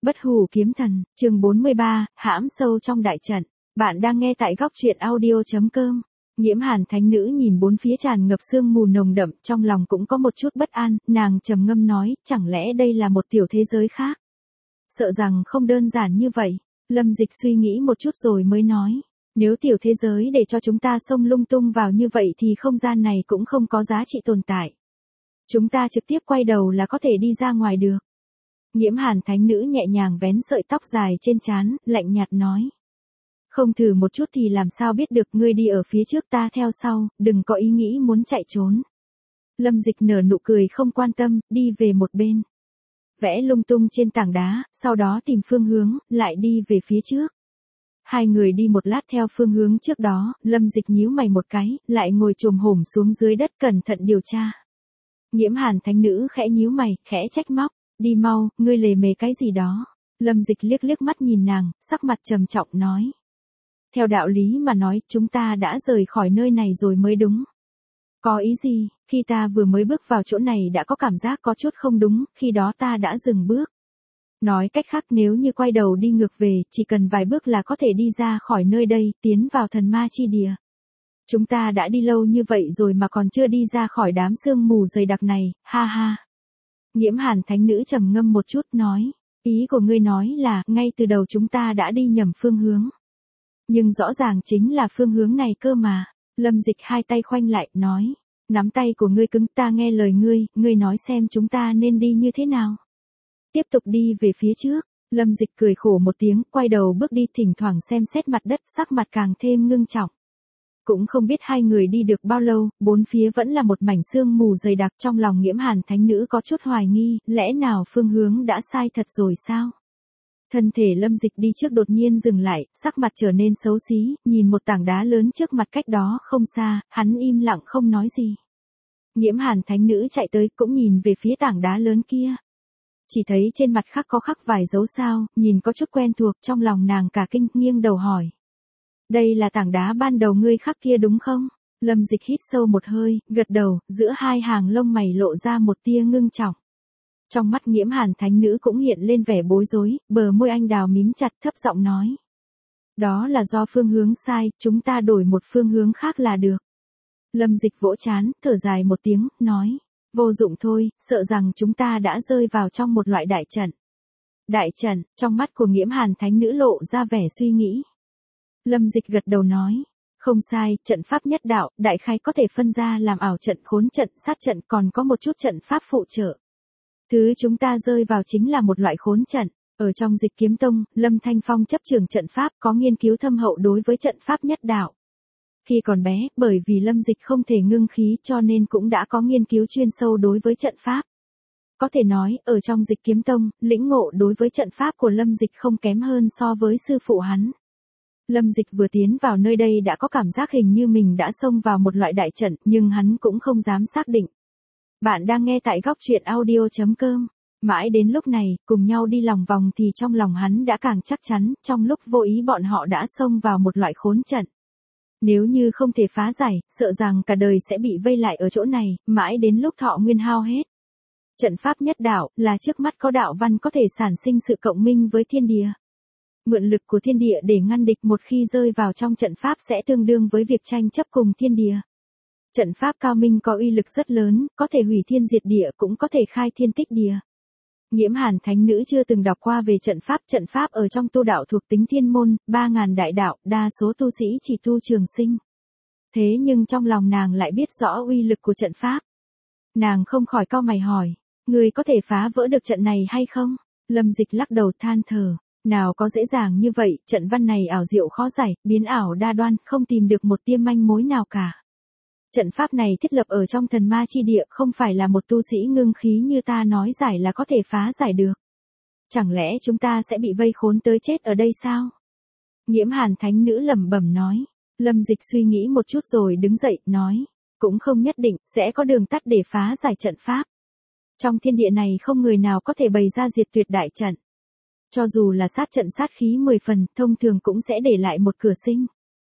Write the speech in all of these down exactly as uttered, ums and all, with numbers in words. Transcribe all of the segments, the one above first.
Bất hủ kiếm thần, chương bốn mươi ba, hãm sâu trong đại trận. Bạn đang nghe tại góc truyện audio.com. Nhiễm Hàn thánh nữ nhìn bốn phía tràn ngập sương mù nồng đậm, trong lòng cũng có một chút bất an, nàng trầm ngâm nói, chẳng lẽ đây là một tiểu thế giới khác? Sợ rằng không đơn giản như vậy. Lâm Dịch suy nghĩ một chút rồi mới nói, nếu tiểu thế giới để cho chúng ta xông lung tung vào như vậy thì không gian này cũng không có giá trị tồn tại. Chúng ta trực tiếp quay đầu là có thể đi ra ngoài được. Nhiễm Hàn thánh nữ nhẹ nhàng vén sợi tóc dài trên trán, lạnh nhạt nói. Không thử một chút thì làm sao biết được, ngươi đi ở phía trước ta theo sau, đừng có ý nghĩ muốn chạy trốn. Lâm Dịch nở nụ cười không quan tâm, đi về một bên. Vẽ lung tung trên tảng đá, sau đó tìm phương hướng, lại đi về phía trước. Hai người đi một lát theo phương hướng trước đó, Lâm Dịch nhíu mày một cái, lại ngồi chồm hổm xuống dưới đất cẩn thận điều tra. Nhiễm Hàn thánh nữ khẽ nhíu mày, khẽ trách móc. Đi mau, ngươi lề mề cái gì đó. Lâm Dịch liếc liếc mắt nhìn nàng, sắc mặt trầm trọng nói. Theo đạo lý mà nói, chúng ta đã rời khỏi nơi này rồi mới đúng. Có ý gì, khi ta vừa mới bước vào chỗ này đã có cảm giác có chút không đúng, khi đó ta đã dừng bước. Nói cách khác, nếu như quay đầu đi ngược về, chỉ cần vài bước là có thể đi ra khỏi nơi đây, tiến vào thần ma chi địa. Chúng ta đã đi lâu như vậy rồi mà còn chưa đi ra khỏi đám sương mù dày đặc này, ha ha. Nhiễm Hàn thánh nữ trầm ngâm một chút nói, ý của ngươi nói là, ngay từ đầu chúng ta đã đi nhầm phương hướng. Nhưng rõ ràng chính là phương hướng này cơ mà. Lâm Dịch hai tay khoanh lại, nói, nắm tay của ngươi cứng, ta nghe lời ngươi, ngươi nói xem chúng ta nên đi như thế nào. Tiếp tục đi về phía trước. Lâm Dịch cười khổ một tiếng, quay đầu bước đi, thỉnh thoảng xem xét mặt đất, sắc mặt càng thêm ngưng trọng. Cũng không biết hai người đi được bao lâu, bốn phía vẫn là một mảnh sương mù dày đặc, trong lòng Nhiễm Hàn thánh nữ có chút hoài nghi, lẽ nào phương hướng đã sai thật rồi sao? Thân thể Lâm Dịch đi trước đột nhiên dừng lại, sắc mặt trở nên xấu xí, nhìn một tảng đá lớn trước mặt cách đó không xa, hắn im lặng không nói gì. Nhiễm Hàn thánh nữ chạy tới cũng nhìn về phía tảng đá lớn kia. Chỉ thấy trên mặt khắc có khắc vài dấu sao, nhìn có chút quen thuộc, trong lòng nàng cả kinh, nghiêng đầu hỏi. Đây là tảng đá ban đầu ngươi khắc kia đúng không? Lâm Dịch hít sâu một hơi, gật đầu, giữa hai hàng lông mày lộ ra một tia ngưng trọng. Trong mắt Nhiễm Hàn thánh nữ cũng hiện lên vẻ bối rối, bờ môi anh đào mím chặt, thấp giọng nói. Đó là do phương hướng sai, chúng ta đổi một phương hướng khác là được. Lâm Dịch vỗ trán, thở dài một tiếng, nói. Vô dụng thôi, sợ rằng chúng ta đã rơi vào trong một loại đại trận. Đại trận, trong mắt của Nhiễm Hàn thánh nữ lộ ra vẻ suy nghĩ. Lâm Dịch gật đầu nói, không sai, trận pháp nhất đạo, đại khái có thể phân ra làm ảo trận, khốn trận, sát trận, còn có một chút trận pháp phụ trợ. Thứ chúng ta rơi vào chính là một loại khốn trận. Ở trong Dịch Kiếm Tông, Lâm Thanh Phong chấp trường trận pháp có nghiên cứu thâm hậu đối với trận pháp nhất đạo. Khi còn bé, bởi vì Lâm Dịch không thể ngưng khí cho nên cũng đã có nghiên cứu chuyên sâu đối với trận pháp. Có thể nói, ở trong Dịch Kiếm Tông, lĩnh ngộ đối với trận pháp của Lâm Dịch không kém hơn so với sư phụ hắn. Lâm Dịch vừa tiến vào nơi đây đã có cảm giác hình như mình đã xông vào một loại đại trận, nhưng hắn cũng không dám xác định. Bạn đang nghe tại góc truyện audio.com. Mãi đến lúc này, cùng nhau đi lòng vòng thì trong lòng hắn đã càng chắc chắn, trong lúc vô ý bọn họ đã xông vào một loại khốn trận. Nếu như không thể phá giải, sợ rằng cả đời sẽ bị vây lại ở chỗ này, mãi đến lúc thọ nguyên hao hết. Trận pháp nhất đạo, là trước mắt có đạo văn có thể sản sinh sự cộng minh với thiên địa. Mượn lực của thiên địa để ngăn địch, một khi rơi vào trong trận pháp sẽ tương đương với việc tranh chấp cùng thiên địa. Trận pháp cao minh có uy lực rất lớn, có thể hủy thiên diệt địa cũng có thể khai thiên tích địa. Nhiễm Hàn thánh nữ chưa từng đọc qua về trận pháp, trận pháp ở trong tu đạo thuộc tính thiên môn, ba ngàn đại đạo, đa số tu sĩ chỉ tu trường sinh. Thế nhưng trong lòng nàng lại biết rõ uy lực của trận pháp. Nàng không khỏi cau mày hỏi, người có thể phá vỡ được trận này hay không? Lâm Dịch lắc đầu than thở. Nào có dễ dàng như vậy, trận văn này ảo diệu khó giải, biến ảo đa đoan, không tìm được một tia manh mối nào cả. Trận pháp này thiết lập ở trong thần ma chi địa, không phải là một tu sĩ ngưng khí như ta nói giải là có thể phá giải được. Chẳng lẽ chúng ta sẽ bị vây khốn tới chết ở đây sao? Nhiễm Hàn thánh nữ lẩm bẩm nói. Lâm Dịch suy nghĩ một chút rồi đứng dậy, nói. Cũng không nhất định, sẽ có đường tắt để phá giải trận pháp. Trong thiên địa này không người nào có thể bày ra diệt tuyệt đại trận. Cho dù là sát trận sát khí mười phần, thông thường cũng sẽ để lại một cửa sinh.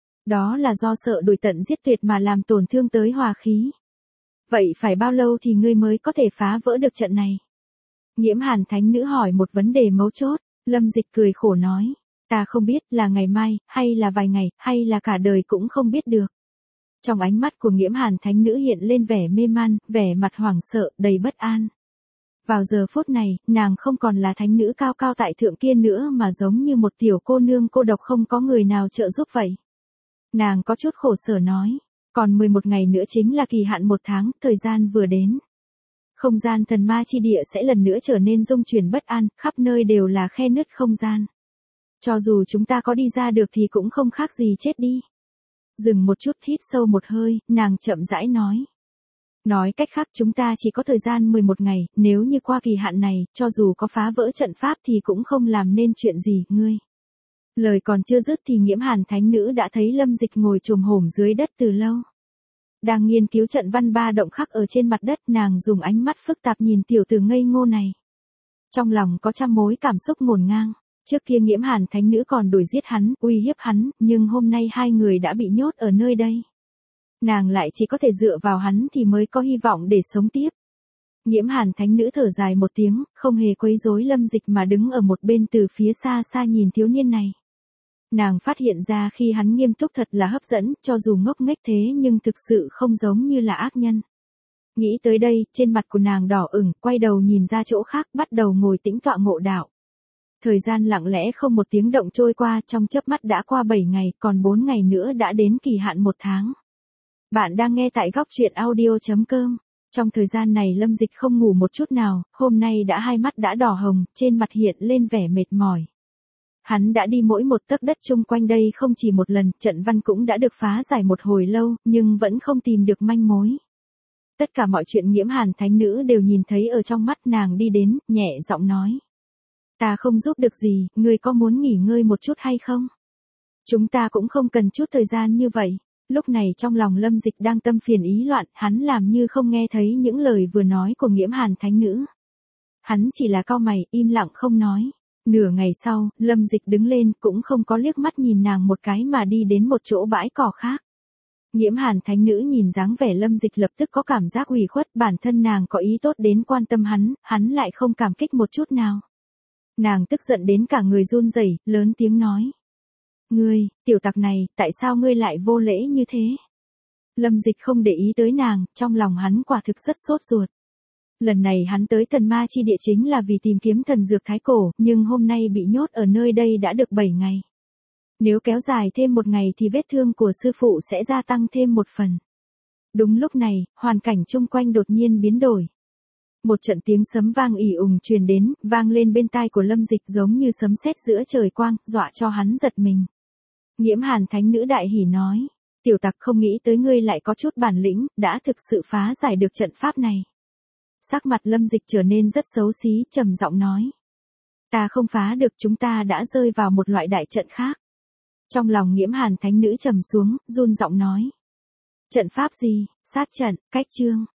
Đó là do sợ đuổi tận giết tuyệt mà làm tổn thương tới hòa khí. Vậy phải bao lâu thì ngươi mới có thể phá vỡ được trận này? Nhiễm Hàn thánh nữ hỏi một vấn đề mấu chốt. Lâm Dịch cười khổ nói. Ta không biết là ngày mai, hay là vài ngày, hay là cả đời cũng không biết được. Trong ánh mắt của Nghiễm Hàn thánh nữ hiện lên vẻ mê man, vẻ mặt hoảng sợ, đầy bất an. Vào giờ phút này, nàng không còn là thánh nữ cao cao tại thượng kia nữa mà giống như một tiểu cô nương cô độc không có người nào trợ giúp vậy. Nàng có chút khổ sở nói, còn mười một ngày nữa chính là kỳ hạn một tháng, thời gian vừa đến. Không gian thần ma chi địa sẽ lần nữa trở nên rung chuyển bất an, khắp nơi đều là khe nứt không gian. Cho dù chúng ta có đi ra được thì cũng không khác gì chết đi. Dừng một chút hít sâu một hơi, nàng chậm rãi nói. Nói cách khác chúng ta chỉ có thời gian mười một ngày, nếu như qua kỳ hạn này, cho dù có phá vỡ trận pháp thì cũng không làm nên chuyện gì, ngươi. Lời còn chưa dứt thì Nghiễm Hàn thánh nữ đã thấy Lâm Dịch ngồi chồm hổm dưới đất từ lâu. Đang nghiên cứu trận văn ba động khắc ở trên mặt đất, nàng dùng ánh mắt phức tạp nhìn tiểu tử ngây ngô này. Trong lòng có trăm mối cảm xúc ngổn ngang. Trước kia Nghiễm Hàn thánh nữ còn đuổi giết hắn, uy hiếp hắn, nhưng hôm nay hai người đã bị nhốt ở nơi đây. Nàng lại chỉ có thể dựa vào hắn thì mới có hy vọng để sống tiếp. Nghiễm Hàn thánh nữ thở dài một tiếng, không hề quấy rối Lâm Dịch mà đứng ở một bên từ phía xa xa nhìn thiếu niên này. Nàng phát hiện ra khi hắn nghiêm túc thật là hấp dẫn, cho dù ngốc nghếch thế nhưng thực sự không giống như là ác nhân. Nghĩ tới đây, trên mặt của nàng đỏ ửng, quay đầu nhìn ra chỗ khác, bắt đầu ngồi tĩnh tọa ngộ đạo. Thời gian lặng lẽ không một tiếng động trôi qua, trong chớp mắt đã qua bảy ngày, còn bốn ngày nữa đã đến kỳ hạn một tháng. Bạn đang nghe tại góc truyện audio chấm com. Trong thời gian này Lâm Dịch không ngủ một chút nào, hôm nay đã hai mắt đã đỏ hồng, trên mặt hiện lên vẻ mệt mỏi. Hắn đã đi mỗi một tấc đất chung quanh đây không chỉ một lần, trận văn cũng đã được phá giải một hồi lâu, nhưng vẫn không tìm được manh mối. Tất cả mọi chuyện Nghiễm Hàn thánh nữ đều nhìn thấy ở trong mắt, nàng đi đến, nhẹ giọng nói. Ta không giúp được gì, ngươi có muốn nghỉ ngơi một chút hay không? Chúng ta cũng không cần chút thời gian như vậy. Lúc này trong lòng Lâm Dịch đang tâm phiền ý loạn, hắn làm như không nghe thấy những lời vừa nói của Nghiễm Hàn thánh nữ. Hắn chỉ là cau mày, im lặng không nói. Nửa ngày sau, Lâm Dịch đứng lên, cũng không có liếc mắt nhìn nàng một cái mà đi đến một chỗ bãi cỏ khác. Nghiễm Hàn thánh nữ nhìn dáng vẻ Lâm Dịch lập tức có cảm giác ủy khuất, bản thân nàng có ý tốt đến quan tâm hắn, hắn lại không cảm kích một chút nào. Nàng tức giận đến cả người run rẩy, lớn tiếng nói. Ngươi, tiểu tặc này, tại sao ngươi lại vô lễ như thế? Lâm Dịch không để ý tới nàng, trong lòng hắn quả thực rất sốt ruột. Lần này hắn tới thần ma chi địa chính là vì tìm kiếm thần dược thái cổ, nhưng hôm nay bị nhốt ở nơi đây đã được bảy ngày. Nếu kéo dài thêm một ngày thì vết thương của sư phụ sẽ gia tăng thêm một phần. Đúng lúc này, hoàn cảnh chung quanh đột nhiên biến đổi. Một trận tiếng sấm vang ì ùng truyền đến, vang lên bên tai của Lâm Dịch giống như sấm sét giữa trời quang, dọa cho hắn giật mình. Nghiễm Hàn thánh nữ đại hỉ nói, tiểu tặc không nghĩ tới ngươi lại có chút bản lĩnh, đã thực sự phá giải được trận pháp này. Sắc mặt Lâm Dịch trở nên rất xấu xí, trầm giọng nói. Ta không phá được, chúng ta đã rơi vào một loại đại trận khác. Trong lòng Nghiễm Hàn thánh nữ trầm xuống, run giọng nói. Trận pháp gì? Sát trận, cách chương.